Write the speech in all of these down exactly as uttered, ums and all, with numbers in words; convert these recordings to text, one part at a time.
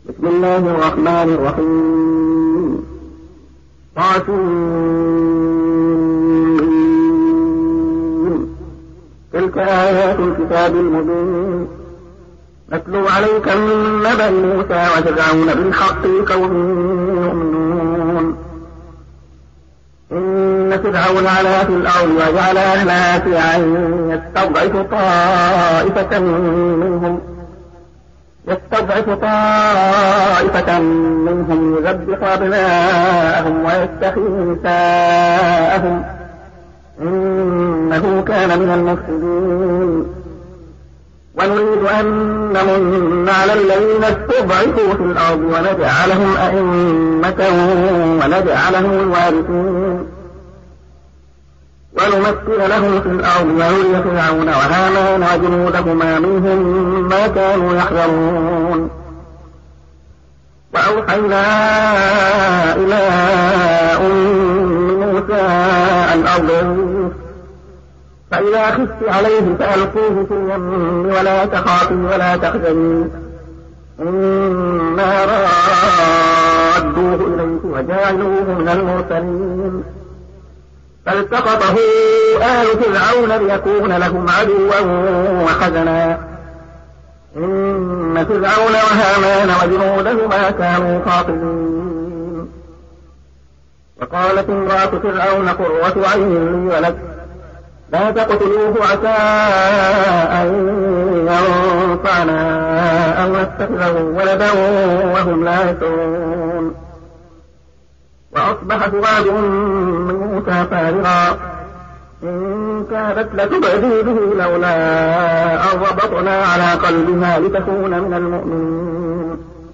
بسم الله الرحمن الرحيم. طاسين. تلك آيات الكتاب المبين نتلو عليك من نبأ موسى وفرعون بالحق لقوم يؤمنون. إن فرعون علا في الأرض وجعل أهلها شيعا يستضعف طائفة منهم يستضعف طائفة منهم يذبح أبناءهم ويستحيي نساءهم إنه كان من المفسدين. ونريد أن نمن على الذين استضعفوا في الأرض ونجعلهم أئمة ونجعلهم الوارثين ونمكن لهم في الأرض ونري فرعون وهامان وجنودهما منهم ما كانوا يحذرون. وأوحينا إلى أم موسى أن أرضعيه فإذا خفت عليه فألقوه في اليم ولا تخافي ولا تحزني إنا رادوه إليك وجعلوه من المرسلين. فالتقطه آل فرعون ليكون لهم عدوا وحزنا إن فرعون وهامان وجنودهما كانوا خاطئين. وقالت امرأة فرعون قرة عين لي ولك لا تقتلوه عسى أن ينفعنا أو نتخذه ولدا وهم لا يشعرون. وأصبح فؤاد من موسى فارغا إن كادت لتبدي به لولا أن ربطنا على قلبها لتكون من المؤمنين.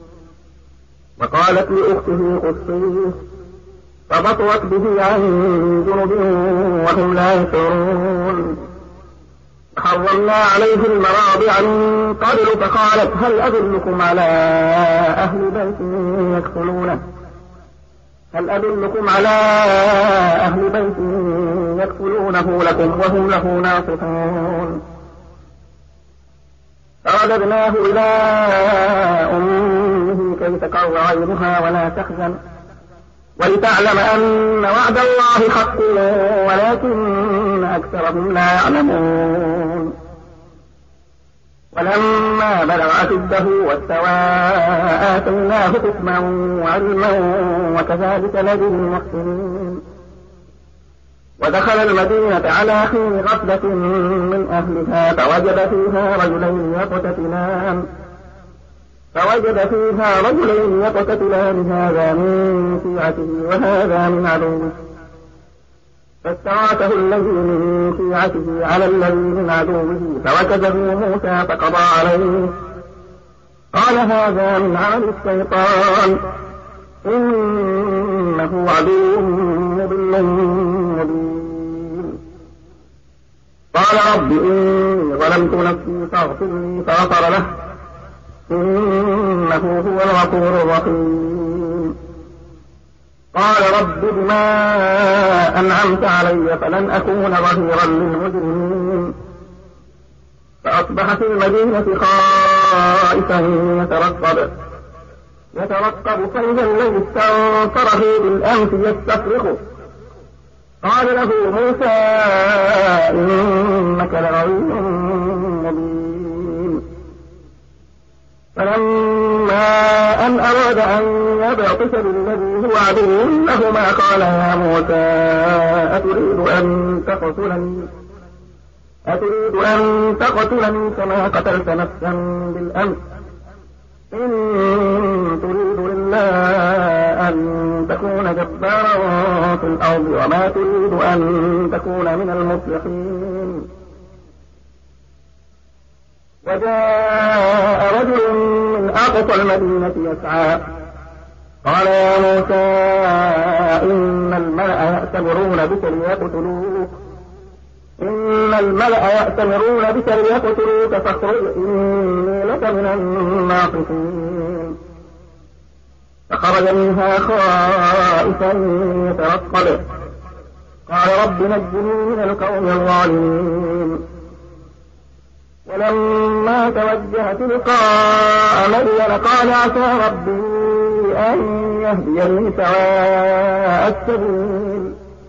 وقالت لأخته قصيه فبطرت به عن جنب وهم لا يشعرون. حرمنا عليه المراضع من قبل فقالت هل أدلكم على أهل بيت يكفلونه هل أدلكم على أهل بيت يكفلونه لكم وهم له ناصحون. فرددناه إلى أمه كي تقر عينها ولا تحزن ولتعلم أن وعد الله حق ولكن أكثرهم لا يعلمون. ولما بلغ أشده واستوى آتيناه حكما وعلما وكذلك نجزي المحسنين. ودخل المدينة على حين غفلة من أهلها فوجد فيها رجلين يقتتلان فوجد فيها رجلين يقتتلان هذا من شيعته وهذا من عدوه فاستغاثه الذي من شيعته على الذي من عدوه فوكزه موسى فقضى عليه قال هذا من عمل الشيطان إنه عدو مضل مبين. قال رب إني ظلمت نفسي فاغفر لي فغفر له إنه هو الغفور الرحيم. قال رب بما أنعمت علي فلن أكون ظهيرا للمجرمين. فأصبح في المدينة خائفا يترقب يترقب فإذا الذي استنصره بالأمس يستصرخه قال له موسى إنك لغوي مبين. فلما أن أراد أن يبطش بالذي هو عدو لهما قال يا موسى أتريد أن تقتلني أتريد أن تقتلني كما قتلت نفسا بالأمس إن تريد إلا أن تكون جبارا في الأرض وما تريد أن تكون من المصلحين. وجاء رجل من أقصى المدينة يسعى قال يا موسى إن الملأ يأتمرون بك ليقتلوك إن الملأ يأتمرون بك ليقتلوك فاخرج إني لك من الناصحين. فخرج منها خائفا يترقب قال رب نجني من القوم الظالمين. فلما توجه تلقاء مدين قال عسى ربي أن يهديني سواء السبيل.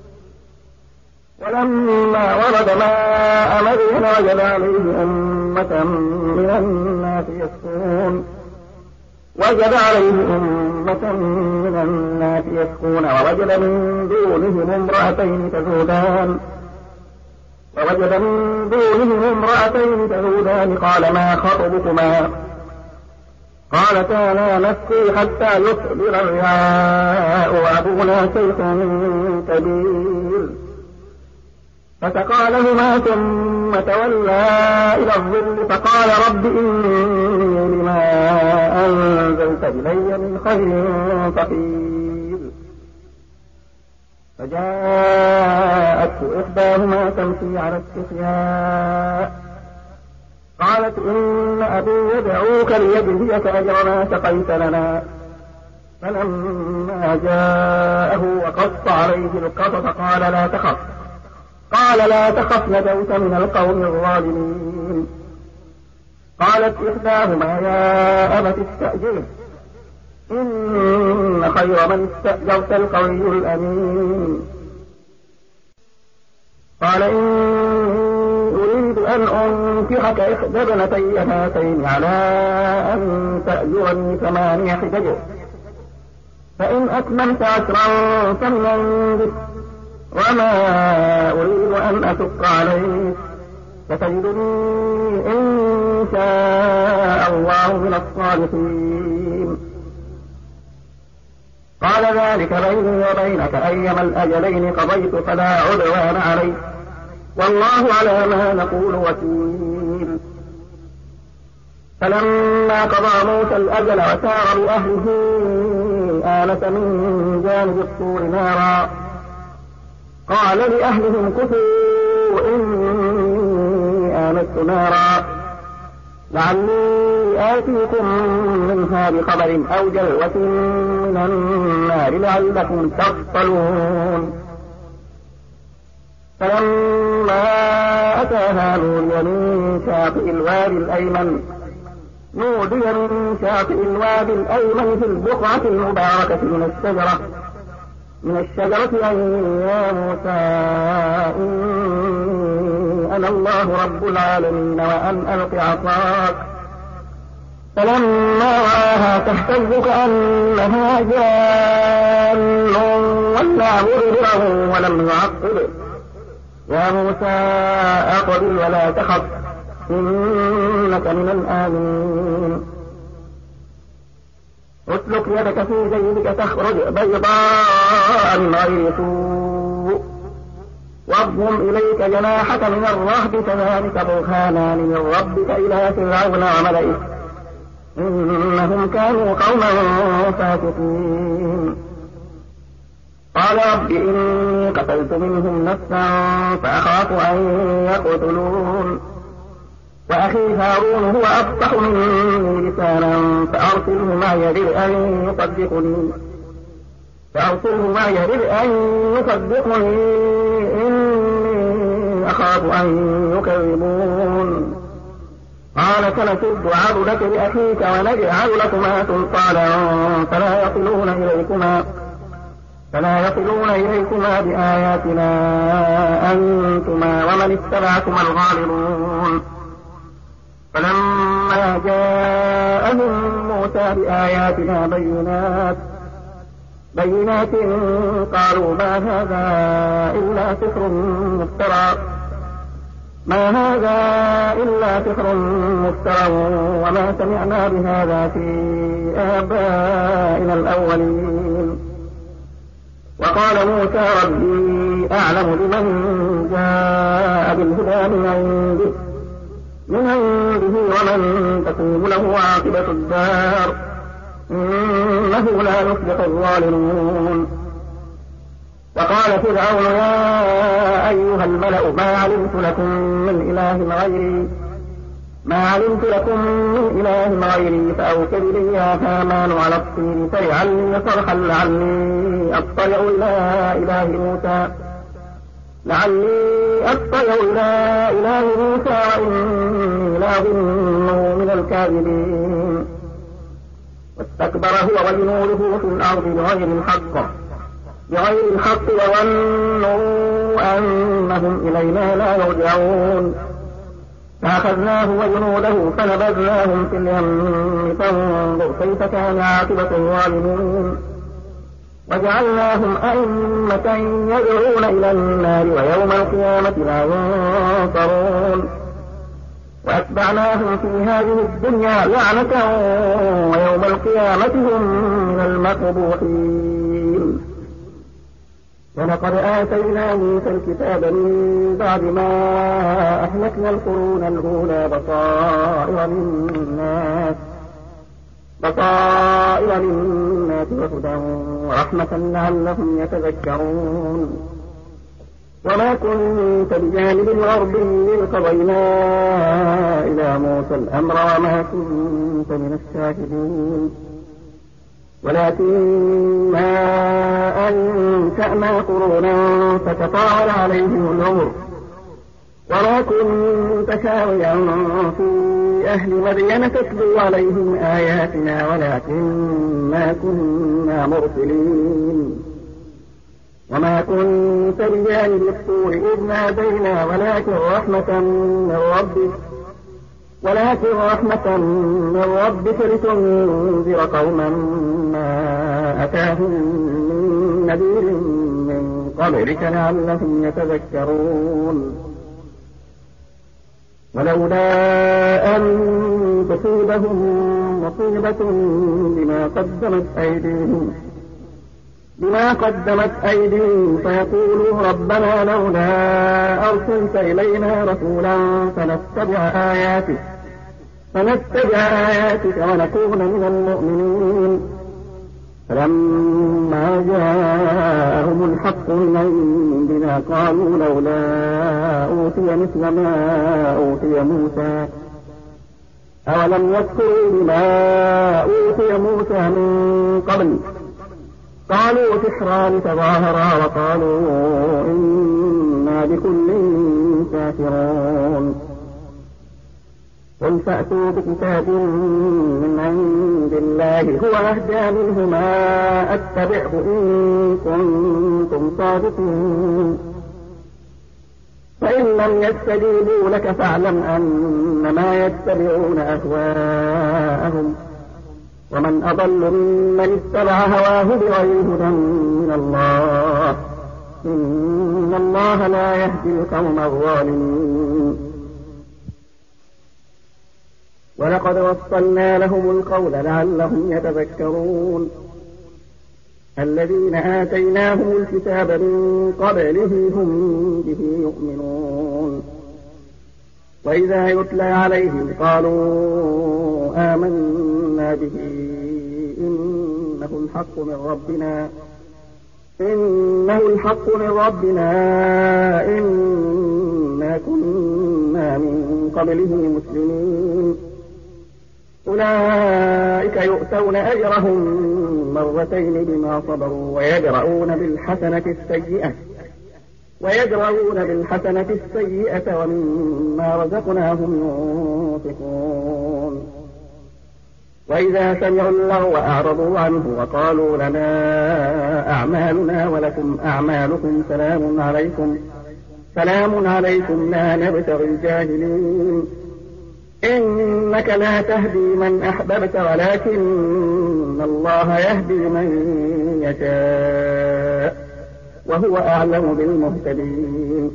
ولما ورد ماء مدين وجد عليه أمة من الناس يسقون وجد عليه أمة من الناس يسقون ووجد من دونهم امرأتين تذودان ووجد من دونهم امرأتين تذودان قال ما خطبكما قالتا لا نسقي حتى يصدر الرعاء وأبونا شيخ كبير. فسقى لهما ثم تولى إلى الظل فقال رب إني لما أنزلت إلي من خير فقير. فجاءته إحداهما تمشي على استحياء قالت إن أبي يدعوك ليجزيك أجر ما سقيت لنا. فلما جاءه وقص عليه القصص قال لا تخف قال لا تخف نجوت من القوم الظالمين. قالت إحداهما يا أبت استأجره إن خير من استأجرت القوي الأمين. قال إني أريد أن أنكحك إحدى ابنتي هاتين على أن تأجرني ثماني حجج فإن أتممت عشرا فمن عندك وما أريد أن أشق عليك فتجدني إن شاء الله من الصالحين. قال ذلك بيني وبينك أيما الأجلين قضيت فلا عدوان علي والله على ما نقول وكيل. فلما قضى موسى الأجل وسار بأهله آنس من جانب الطور نارا قال لأهلهم كثوا إني آنست نارا لعلي آتيكم منها بخبر أو جلوة من النار لعلكم تصطلون. فلما أتاها نودي من شاطئ الوادي الأيمن نودي من شاطئ الوادي الأيمن في البقعة المباركة من الشجرة من الشجرة أن يا موسى إني أنا الله رب العالمين وأن ألق عصاك. فلما رآها تهتز كأنها جان ولا مدبره ولم يعقب يا موسى أقبل ولا تخف إنك من الآمنين. اسلك يدك في جيبك تخرج بيضاء من غير سوء واضم إليك جناحك من الرهب فذلك برهانان من ربك إلى فرعون وملئه إنهم كانوا قوما فاسقين. قال رب إني قتلت منهم نفسا فأخاف أن يقتلون وأخي هارون هو أفصح مني لسانا فأرسله معي يرد أن يصدقني فأرسله معي يرد أن يصدقني إني أخاف أن يكذبون. قال سنشد عضدك لأخيك ونجعل لكما سلطانا فلا يصلون إليكما فلا يصلون إليكما بآياتنا أنتما ومن اتبعكما الغالبون. فلما جاءهم موسى بآياتنا بينات بينات قالوا ما هذا إلا سحر مفترى ما هذا إلا سحر مفترى وما سمعنا بهذا في آبائنا الأولين. وقال موسى ربي أعلم بمن جاء بالهدى من عنده من عنده ومن تكون له عاقبة الدار إنه لا يفلح الظالمون. وقال فرعون يا أيها الملأ ما علمت لكم من إله غيري ما علمت لكم من إله غيري فأوكد لي يا هامان على الطين فاجعل لي صرحا لعلي أطلع إلى إله موسى لعلي أطلع إلى إله موسى وإني لأظنه من الكاذبين واستكبر هو وجنوده في الأرض بغير الحق بغير الحق وظنوا أنهم إلينا لا يرجعون فأخذناه وجنوده فنبذناهم في اليم فانظر كيف كان عاقبة الظالمين وجعلناهم أئمة يدعون إلى النار ويوم القيامة لا ينصرون وأتبعناهم في هذه الدنيا لعنة ويوم القيامة هم من المقبوحين ولقد آتينا موسى الكتاب من بعد ما أهلكنا القرون الأولى بصائر للناس بصائر للناس وهدى ورحمة لعلهم يتذكرون وما كنت بجانب الغربي إذ قضينا إلى موسى الأمر وما كنت من الشاهدين ولكننا أنشأنا قرونا فتطاول عليهم العمر وما كنت ساويا في أهل مدين تتلو عليهم آياتنا ولكننا كنا مرسلين وما كنت بجانب الطور إذ نادينا ولكن رحمة من ربك ولكن رحمة من ربك لتنذر قوما ما أتاهم من نذير من قبلك لعلهم يتذكرون ولولا أن تصيبهم مصيبة بما قدمت أيديهم بما قدمت أيديهم فيقولوا ربنا لولا أرسلت إلينا رسولا فنتبع آياتك فنتبع آياتك ونكون من المؤمنين فلما جاءهم الحق من عندنا قالوا لولا أوتي مثل ما أوتي موسى أولم يكفروا بما أوتي موسى من قبل قالوا سحران تظاهرا وقالوا إنا بكل كافرون قل فأتوا بكتاب من عند الله هو أهدى منهما أتبعه إن كنتم صادقين فإن لم يستجيبوا لك فاعلم أنما يتبعون أهواءهم ومن أضل ممن اتبع هواه بغير هدى من الله إن الله لا يهدي القوم الظالمين ولقد وصلنا لهم القول لعلهم يتذكرون الذين آتيناهم الكتاب من قبله هم به يؤمنون وإذا يتلى عليهم قالوا آمنا به إنه الحق من ربنا إنه الحق من ربنا إنا كنا من قبله مسلمين أولئك يؤتون أجرهم مرتين بما صبروا ويدرؤون بالحسنة السيئة ويدرؤون بالحسنة السيئة ومما رزقناهم ينفقون وإذا سمعوا اللغو أعرضوا عنه وقالوا لنا أعمالنا ولكم أعمالكم سلام عليكم سلام عليكم لا نبتغي الجاهلين إنك لا تهدي من أحببت ولكن الله يهدي من يشاء وهو أعلم بالمهتدين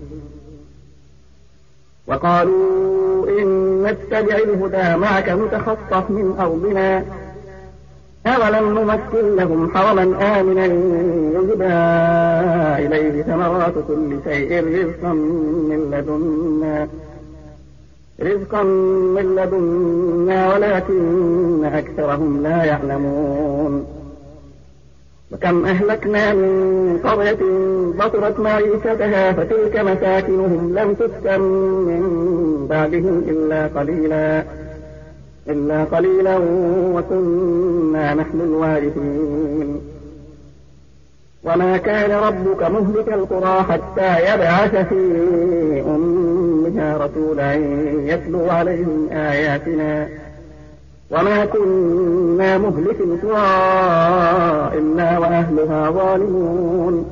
وقالوا إن نتبع الهدى معك نتخطف من أرضنا أولم نمكن لهم حرما آمنا يجبى إليه ثمرات كل شيء رزقا من لدنا رزقا من لدنا ولكن أكثرهم لا يعلمون وكم أهلكنا من قرية بطرت معيشتها فتلك مساكنهم لم تسكن من بعدهم إلا قليلا إلا قليلا وكنا نحن الوارثين وما كان ربك مهلك القرى حتى يبعث في أمها رسولا يتلو عليهم آياتنا وما كنا مهلك القرى إلا وأهلها ظالمون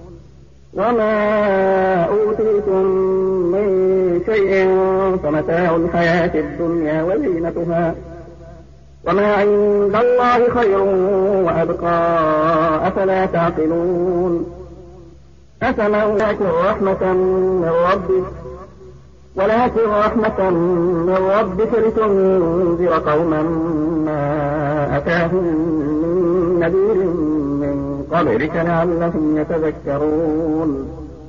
وما أوتيتم من شيء فمتاع الحياة الدنيا وزينتها وما عند الله خير وأبقى أفلا تعقلون أفمن لكن رحمة من ربك ولكن رحمة من ربك لتنذر قوما ما أتاهم من نذير من قبلك لعلهم يتذكرون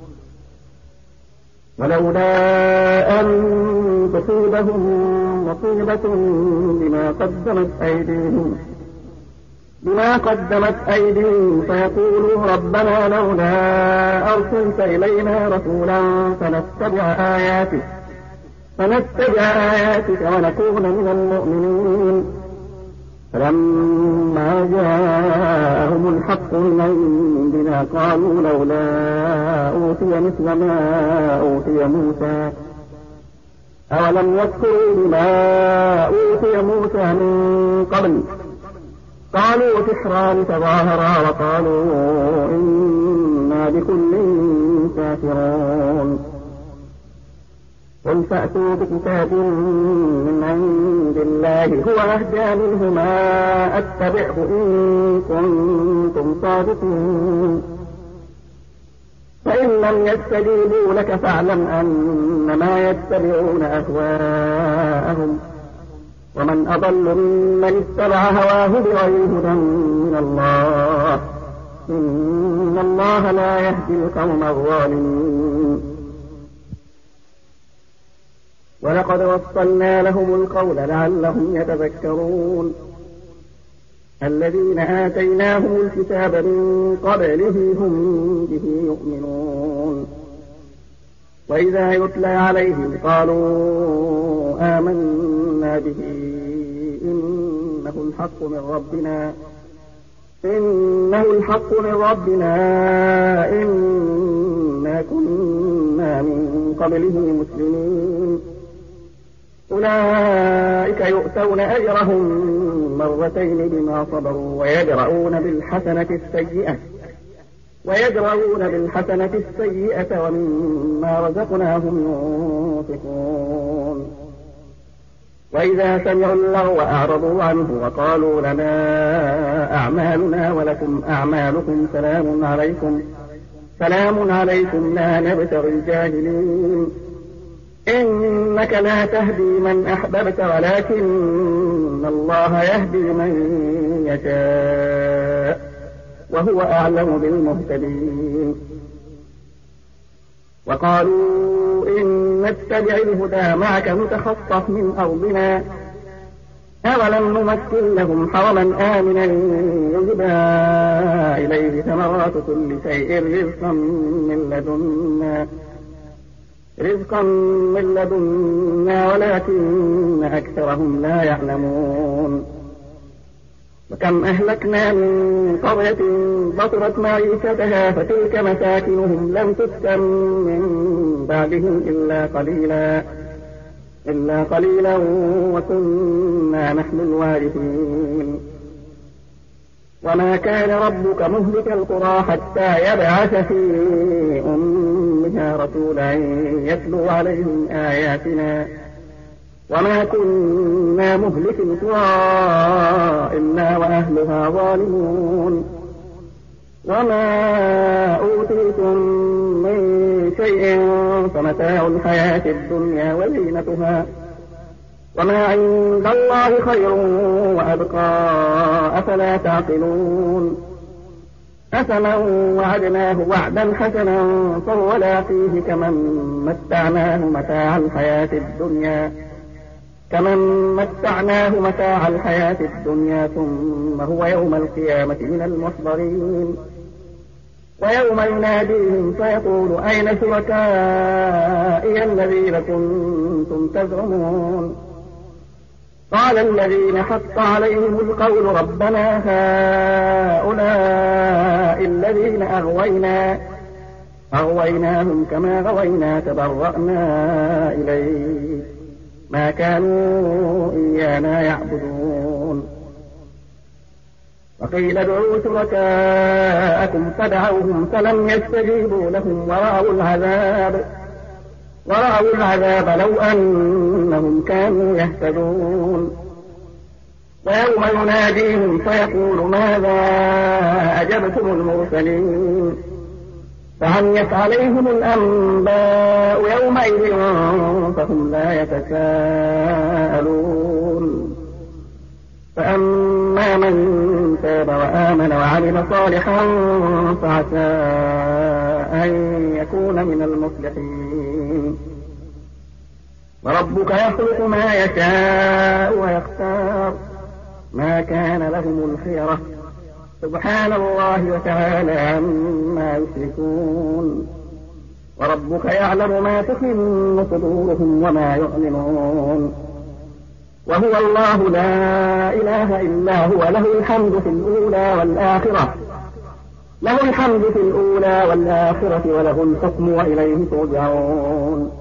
ولولا أن تصيبهم مصيبة بما قدمت أيديهم بما قدمت أيديهم فيقولوا ربنا لولا أرسلت إلينا رسولا فنتبع آياتك فنتبع آياتك ونكون من المؤمنين فلما جاءهم الحق من عندنا قالوا لولا أوتي مثل ما أوتي موسى أولم يكفروا بما أوتي موسى من قبل قالوا سحران تظاهرا وقالوا إنا بكل كافرون قل فأتوا بكتاب من عند الله هو أهدى منهما أتبعه إن كنتم صادقين فإن لم يستجيبوا لك فاعلم أنما يتبعون أهواءهم ومن أضل ممن اتبع هواه بغير هدى من الله إن الله لا يهدي القوم الظالمين ولقد وصلنا لهم القول لعلهم يتذكرون الذين آتيناهم الكتاب من قبله هم به يؤمنون وإذا يتلى عليهم قالوا آمنا به إنه الحق من ربنا إنه الحق من ربنا إنا كنا من قبله مسلمين أولئك يؤتون أجرهم مرتين بما صبروا ويدرؤون بالحسنة السيئة ويدرؤون بالحسنة السيئة ومما رزقناهم ينفقون وإذا سمعوا اللغو أعرضوا عنه وقالوا لنا أعمالنا ولكم أعمالكم سلام عليكم سلام عليكم لا نبتغي الجاهلين إنك لا تهدي من أحببت ولكن الله يهدي من يشاء وهو أعلم بالمهتدين وقالوا إن نتبع الهدى معك نتخطف من أرضنا أولم نمكن لهم حرما آمنا يجبى إليه ثمرات كل شيء رزقا من لدنا رزقا من لدنا ولكن أكثرهم لا يعلمون وكم أهلكنا من قرية بطرت معيشتها فتلك مساكنهم لم تسكن من بعدهم إلا قليلا إلا قليلا وكنا نحن الوارثين وما كان ربك مهلك القرى حتى يبعث في أمها رسولا يتلو عليهم آياتنا وما كنا مهلك القرى إلا وأهلها ظالمون وما أوتيتم من شيء فمتاع الحياة الدنيا وزينتها وما عند الله خير وأبقى أفلا تعقلون أفمن وعدناه وعدا حسنا فهو لاقيه كمن متعناه متاع الحياة الدنيا كمن متعناه متاع الحياة الدنيا ثم هو يوم القيامة من المحضرين ويوم يناديهم فيقول أين شركائي الذين كنتم تزعمون قال الذين حق عليهم القول ربنا هؤلاء الذين أغوينا أغويناهم كما غوينا تبرأنا إليك ما كانوا إيانا يعبدون. وقيل ادعوا شركاءكم فدعوهم فلم يستجيبوا لهم ورأوا العذاب ورأوا العذاب لو أنهم كانوا يهتدون. ويوم يناديهم فيقول ماذا أجبتم المرسلين فعميت عليهم الأنباء يومئذ فهم لا يتساءلون. فأما من تاب وآمن وعمل صالحا فعسى أن يكون من المصلحين. وربك يخلق ما يشاء ويختار ما كان لهم الخيرة سبحان الله وتعالى عما يشركون. وربك يعلم ما تكن صدورهم وما يعلنون وهو الله لا إله إلا هو له الحمد في الأولى والآخرة له الحمد في الأولى والآخرة وله الحكم وإليه ترجعون.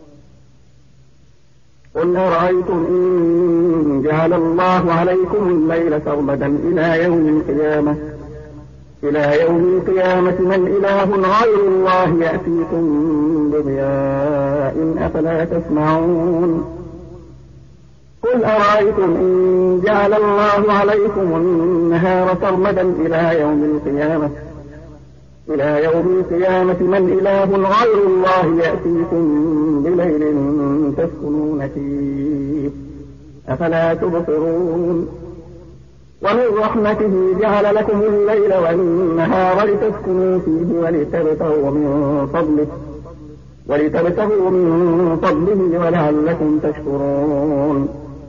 قل أرأيتم إن جعل الله عليكم الليل سرمدا إلى يوم القيامة إلى يوم القيامة من إله غير الله يأتيكم بضياء أفلا تسمعون. قل أرأيتم إن جعل الله عليكم النهار سرمدا إلى يوم القيامة إلى يوم القيامة من إله غير الله يأتيكم بليل تسكنون فيه أفلا تبصرون. ومن رحمته جعل لكم الليل والنهار لتسكنوا فيه ولتبتغوا من فضله ولتبتغوا من فضله ولعلكم تشكرون.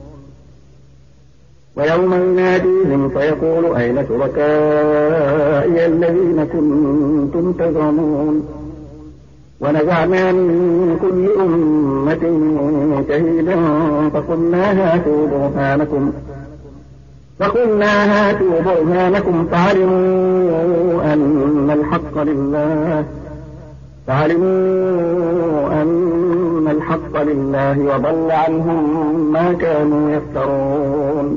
ويوم يناديهم فيقول أين شركائي الذين كنتم تزعمون. ونزعنا من كل أمة شهيدا فقلنا هاتوا برهانكم فقلنا هاتوا برهانكم فعلموا أن الحق لله فعلموا أن الحق لله وضل عنهم ما كانوا يفترون.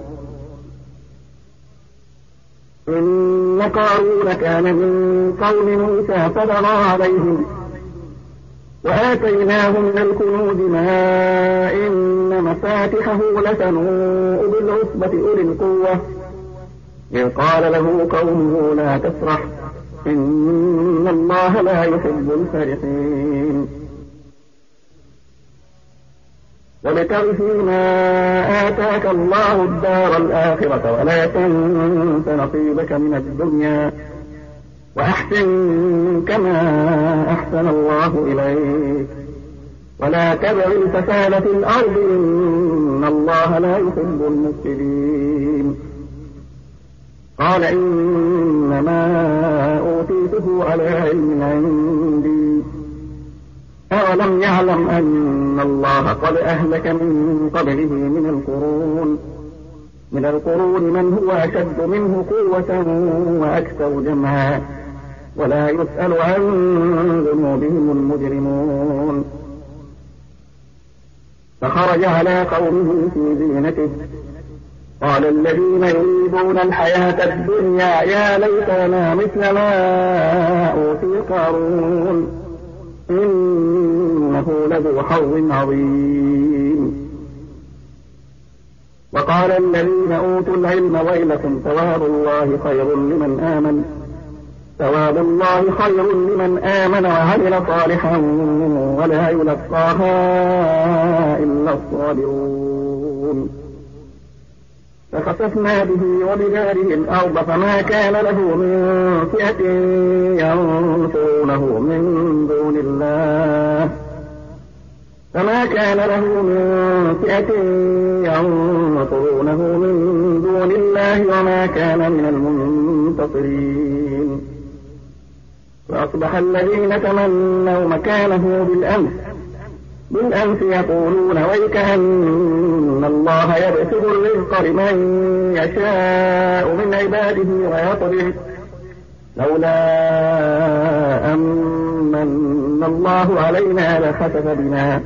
إن قارون كان من قوم موسى فبغى عليهم وآتيناه من الكنوز ما إن مفاتحه لتنوء بالعصبة أولي القوة إذ قال له قومه لا تفرح إن الله لا يحب الفرحين. وابتغ فيما آتاك الله الدار الآخرة ولا تنس نصيبك من الدنيا وأحسن كما أحسن الله إليك ولا تبغ الفساد في الأرض إن الله لا يحب المفسدين. قال إنما أوتيته على علم عندي أولم يعلم أن الله قد أهلك من قبله من القرون من القرون من هو أشد منه قوة وأكثر جمعا ولا يسأل عن ذنوبهم المجرمون. فخرج على قومه في زينته قال الذين يريدون الحياة الدنيا يا ليتنا مثل ما أوتي قارون إنه لذو حظ عظيم. وقال الذين أوتوا العلم ويلكم ثواب الله خير لمن آمن ثواب الله خير لمن آمن وعمل صالحا ولا يلقاها إلا الصابرون. فخسفنا به وبداره الأرض فما كان له من فئة ينصرونه من دون الله فما كان له من فئة ينصرونه من دون الله وما كان من المنتصرين. فأصبح الذين تمنوا مكانه بالأمس بالأمس يقولون ويكأن الله يبسط الرزق لمن يشاء من عباده ويقدر لولا أمن الله علينا لخسف بنا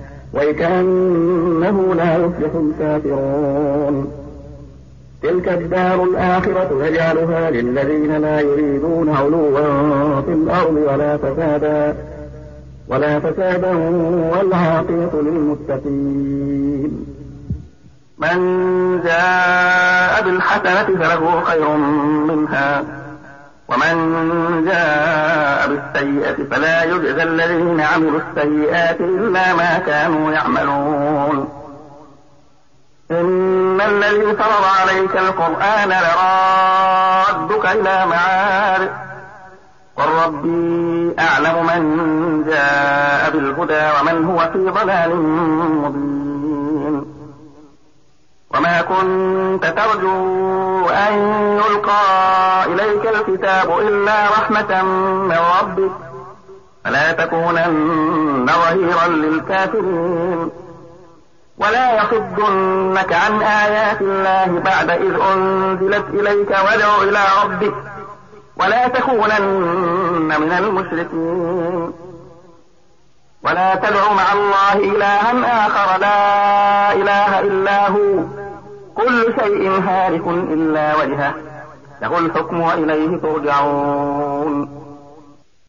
وكأنه لا يفلح الكافرون. تلك الدار الآخرة نجعلها للذين لا يريدون علوا في الأرض ولا فسادا ولا فسادا والعاقبة للمتقين. من جاء بالحسنة فله خير منها ومن جاء بالسيئة فلا يجزى الذين عملوا السيئات إلا ما كانوا يعملون. إن الذي فرض عليك القرآن لرادك إلى معاد قل ربي أعلم من جاء بالهدى ومن هو في ضلال مبين. وما كنت ترجو أن يلقى إليك الكتاب إلا رحمة من ربك فلا تكونن ظهيرا للكافرين ولا يصدنك عن آيات الله بعد إذ أنزلت إليك وادع إلى ربك ولا تكونن من المشركين. ولا تدع مع الله إلها آخر لا إله إلا هو كل شيء هالك إلا وجهه له الحكم وإليه ترجعون.